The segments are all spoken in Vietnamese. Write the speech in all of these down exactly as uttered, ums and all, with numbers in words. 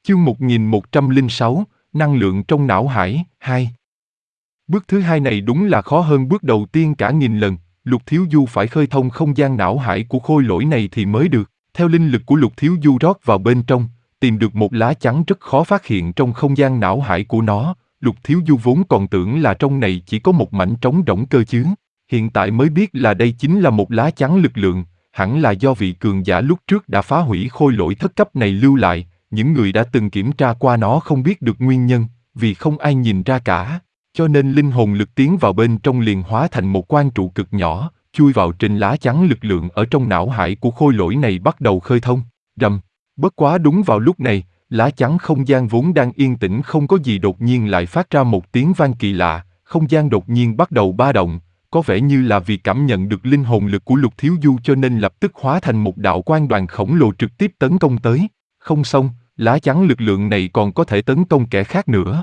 Chương một nghìn một trăm lẻ sáu, năng lượng trong não hải, hai. Bước thứ hai này đúng là khó hơn bước đầu tiên cả nghìn lần, Lục Thiếu Du phải khơi thông không gian não hải của khôi lỗi này thì mới được. Theo linh lực của Lục Thiếu Du rót vào bên trong, tìm được một lá chắn rất khó phát hiện trong không gian não hải của nó, Lục Thiếu Du vốn còn tưởng là trong này chỉ có một mảnh trống rỗng cơ chứ. Hiện tại mới biết là đây chính là một lá chắn lực lượng, hẳn là do vị cường giả lúc trước đã phá hủy khôi lỗi thất cấp này lưu lại. Những người đã từng kiểm tra qua nó không biết được nguyên nhân, vì không ai nhìn ra cả. Cho nên linh hồn lực tiến vào bên trong liền hóa thành một quang trụ cực nhỏ, chui vào trên lá chắn lực lượng ở trong não hải của khôi lỗi này bắt đầu khơi thông. Rầm, bất quá đúng vào lúc này, lá chắn không gian vốn đang yên tĩnh không có gì đột nhiên lại phát ra một tiếng vang kỳ lạ, không gian đột nhiên bắt đầu ba động, có vẻ như là vì cảm nhận được linh hồn lực của Lục Thiếu Du cho nên lập tức hóa thành một đạo quang đoàn khổng lồ trực tiếp tấn công tới. Không xong, lá chắn lực lượng này còn có thể tấn công kẻ khác nữa.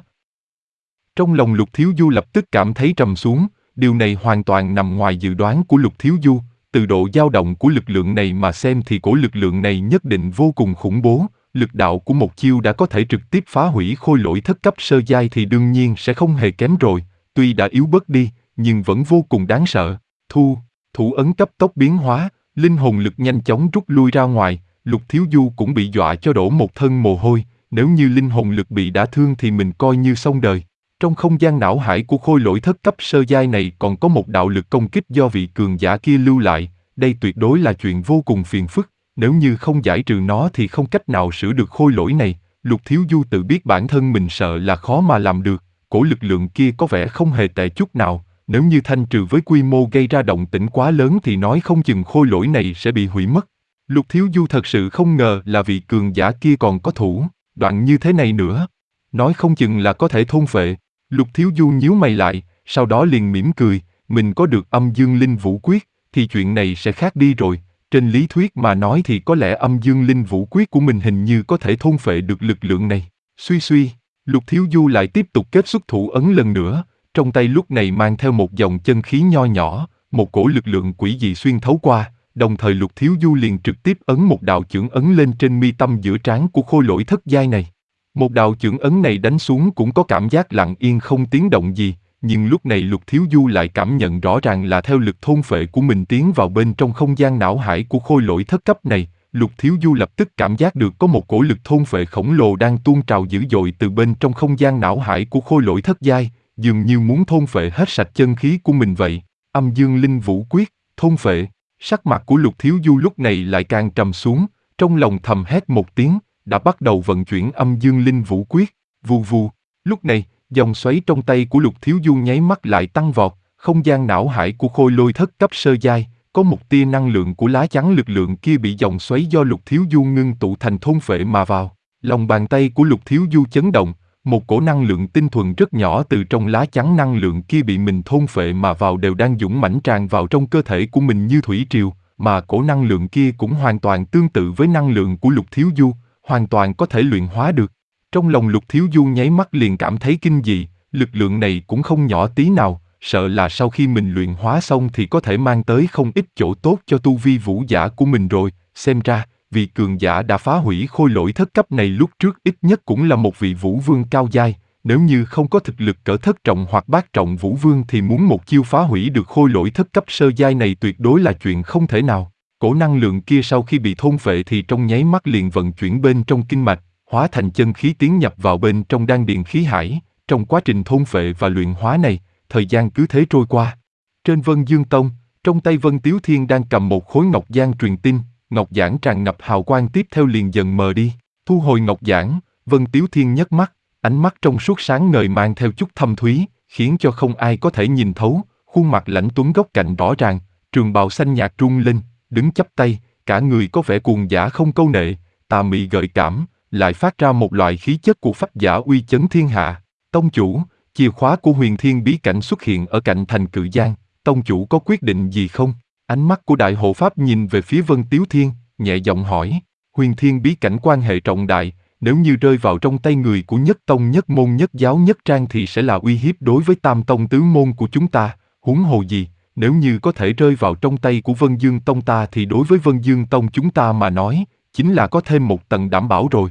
Trong lòng Lục Thiếu Du lập tức cảm thấy trầm xuống, điều này hoàn toàn nằm ngoài dự đoán của Lục Thiếu Du. Từ độ dao động của lực lượng này mà xem thì cổ lực lượng này nhất định vô cùng khủng bố, lực đạo của một chiêu đã có thể trực tiếp phá hủy khôi lỗi thất cấp sơ giai thì đương nhiên sẽ không hề kém rồi, tuy đã yếu bớt đi, nhưng vẫn vô cùng đáng sợ. Thu, thủ ấn cấp tốc biến hóa, linh hồn lực nhanh chóng rút lui ra ngoài. Lục Thiếu Du cũng bị dọa cho đổ một thân mồ hôi, nếu như linh hồn lực bị đả thương thì mình coi như xong đời. Trong không gian não hải của khôi lỗi thất cấp sơ giai này còn có một đạo lực công kích do vị cường giả kia lưu lại, đây tuyệt đối là chuyện vô cùng phiền phức, nếu như không giải trừ nó thì không cách nào sửa được khôi lỗi này. Lục Thiếu Du tự biết bản thân mình sợ là khó mà làm được, cổ lực lượng kia có vẻ không hề tệ chút nào, nếu như thanh trừ với quy mô gây ra động tĩnh quá lớn thì nói không chừng khôi lỗi này sẽ bị hủy mất. Lục Thiếu Du thật sự không ngờ là vị cường giả kia còn có thủ đoạn như thế này nữa. Nói không chừng là có thể thôn phệ. Lục Thiếu Du nhíu mày lại, sau đó liền mỉm cười, mình có được âm dương linh vũ quyết, thì chuyện này sẽ khác đi rồi. Trên lý thuyết mà nói thì có lẽ âm dương linh vũ quyết của mình hình như có thể thôn phệ được lực lượng này. Suy suy, Lục Thiếu Du lại tiếp tục kết xuất thủ ấn lần nữa, trong tay lúc này mang theo một dòng chân khí nho nhỏ, một cổ lực lượng quỷ dị xuyên thấu qua. Đồng thời Lục Thiếu Du liền trực tiếp ấn một đạo chưởng ấn lên trên mi tâm giữa trán của khôi lỗi thất giai này. Một đạo chưởng ấn này đánh xuống cũng có cảm giác lặng yên không tiếng động gì, nhưng lúc này Lục Thiếu Du lại cảm nhận rõ ràng là theo lực thôn phệ của mình tiến vào bên trong không gian não hải của khôi lỗi thất cấp này. Lục Thiếu Du lập tức cảm giác được có một cổ lực thôn phệ khổng lồ đang tuôn trào dữ dội từ bên trong không gian não hải của khôi lỗi thất giai, dường như muốn thôn phệ hết sạch chân khí của mình vậy. Âm dương linh vũ quyết, thôn phệ. Sắc mặt của Lục Thiếu Du lúc này lại càng trầm xuống, trong lòng thầm hét một tiếng, đã bắt đầu vận chuyển âm dương linh vũ quyết, vù vù. Lúc này, dòng xoáy trong tay của Lục Thiếu Du nháy mắt lại tăng vọt, không gian não hải của khôi lôi thất cấp sơ giai, có một tia năng lượng của lá chắn lực lượng kia bị dòng xoáy do Lục Thiếu Du ngưng tụ thành thôn phệ mà vào. Lòng bàn tay của Lục Thiếu Du chấn động, một cổ năng lượng tinh thuần rất nhỏ từ trong lá chắn năng lượng kia bị mình thôn phệ mà vào đều đang dũng mãnh tràn vào trong cơ thể của mình như thủy triều, mà cổ năng lượng kia cũng hoàn toàn tương tự với năng lượng của Lục Thiếu Du, hoàn toàn có thể luyện hóa được. Trong lòng Lục Thiếu Du nháy mắt liền cảm thấy kinh dị, lực lượng này cũng không nhỏ tí nào, sợ là sau khi mình luyện hóa xong thì có thể mang tới không ít chỗ tốt cho tu vi vũ giả của mình rồi. Xem ra, vị cường giả đã phá hủy khôi lỗi thất cấp này lúc trước ít nhất cũng là một vị vũ vương cao giai, nếu như không có thực lực cỡ thất trọng hoặc bát trọng vũ vương thì muốn một chiêu phá hủy được khôi lỗi thất cấp sơ giai này tuyệt đối là chuyện không thể nào. Cổ năng lượng kia sau khi bị thôn phệ thì trong nháy mắt liền vận chuyển bên trong kinh mạch, hóa thành chân khí tiến nhập vào bên trong đan điền khí hải. Trong quá trình thôn phệ và luyện hóa này, thời gian cứ thế trôi qua. Trên Vân Dương Tông, trong tay Vân Tiếu Thiên đang cầm một khối ngọc giản truyền tin, ngọc giản tràn ngập hào quang tiếp theo liền dần mờ đi. Thu hồi ngọc giản, Vân Tiếu Thiên nhấc mắt, ánh mắt trong suốt sáng ngời mang theo chút thâm thúy, khiến cho không ai có thể nhìn thấu, khuôn mặt lãnh tuấn góc cạnh rõ ràng, trường bào xanh nhạt rung lên, đứng chắp tay, cả người có vẻ cuồng dã không câu nệ, tà mị gợi cảm, lại phát ra một loại khí chất của phách giả uy chấn thiên hạ. Tông chủ, chìa khóa của Huyền Thiên bí cảnh xuất hiện ở cạnh thành Cự Giang, tông chủ có quyết định gì không? Ánh mắt của Đại Hộ Pháp nhìn về phía Vân Tiếu Thiên, nhẹ giọng hỏi. Huyền Thiên bí cảnh quan hệ trọng đại, nếu như rơi vào trong tay người của nhất tông nhất môn nhất giáo nhất trang thì sẽ là uy hiếp đối với tam tông tứ môn của chúng ta, huống hồ gì, nếu như có thể rơi vào trong tay của Vân Dương Tông ta thì đối với Vân Dương Tông chúng ta mà nói, chính là có thêm một tầng đảm bảo rồi.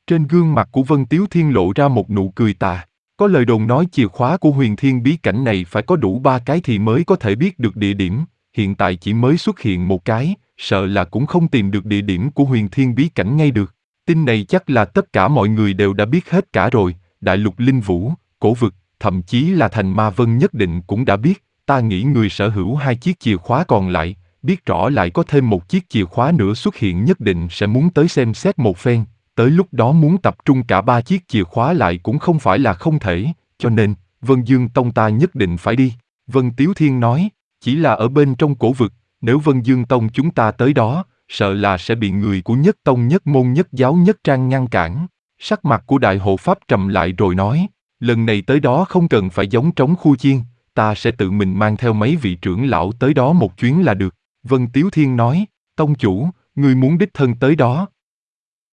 Trên gương mặt của Vân Tiếu Thiên lộ ra một nụ cười tà. Có lời đồn nói chìa khóa của huyền thiên bí cảnh này phải có đủ ba cái thì mới có thể biết được địa điểm, hiện tại chỉ mới xuất hiện một cái, sợ là cũng không tìm được địa điểm của huyền thiên bí cảnh ngay được. Tin này chắc là tất cả mọi người đều đã biết hết cả rồi, đại lục linh vũ, cổ vực, thậm chí là thành ma vân nhất định cũng đã biết, ta nghĩ người sở hữu hai chiếc chìa khóa còn lại, biết rõ lại có thêm một chiếc chìa khóa nữa xuất hiện nhất định sẽ muốn tới xem xét một phen, tới lúc đó muốn tập trung cả ba chiếc chìa khóa lại cũng không phải là không thể, cho nên, Vân Dương Tông ta nhất định phải đi. Vân Tiếu Thiên nói, chỉ là ở bên trong cổ vực, nếu Vân Dương Tông chúng ta tới đó, sợ là sẽ bị người của nhất tông nhất môn nhất giáo nhất trang ngăn cản. Sắc mặt của đại hộ pháp trầm lại rồi nói, lần này tới đó không cần phải giống trống khu chiên, ta sẽ tự mình mang theo mấy vị trưởng lão tới đó một chuyến là được. Vân Tiếu Thiên nói, tông chủ, ngươi muốn đích thân tới đó,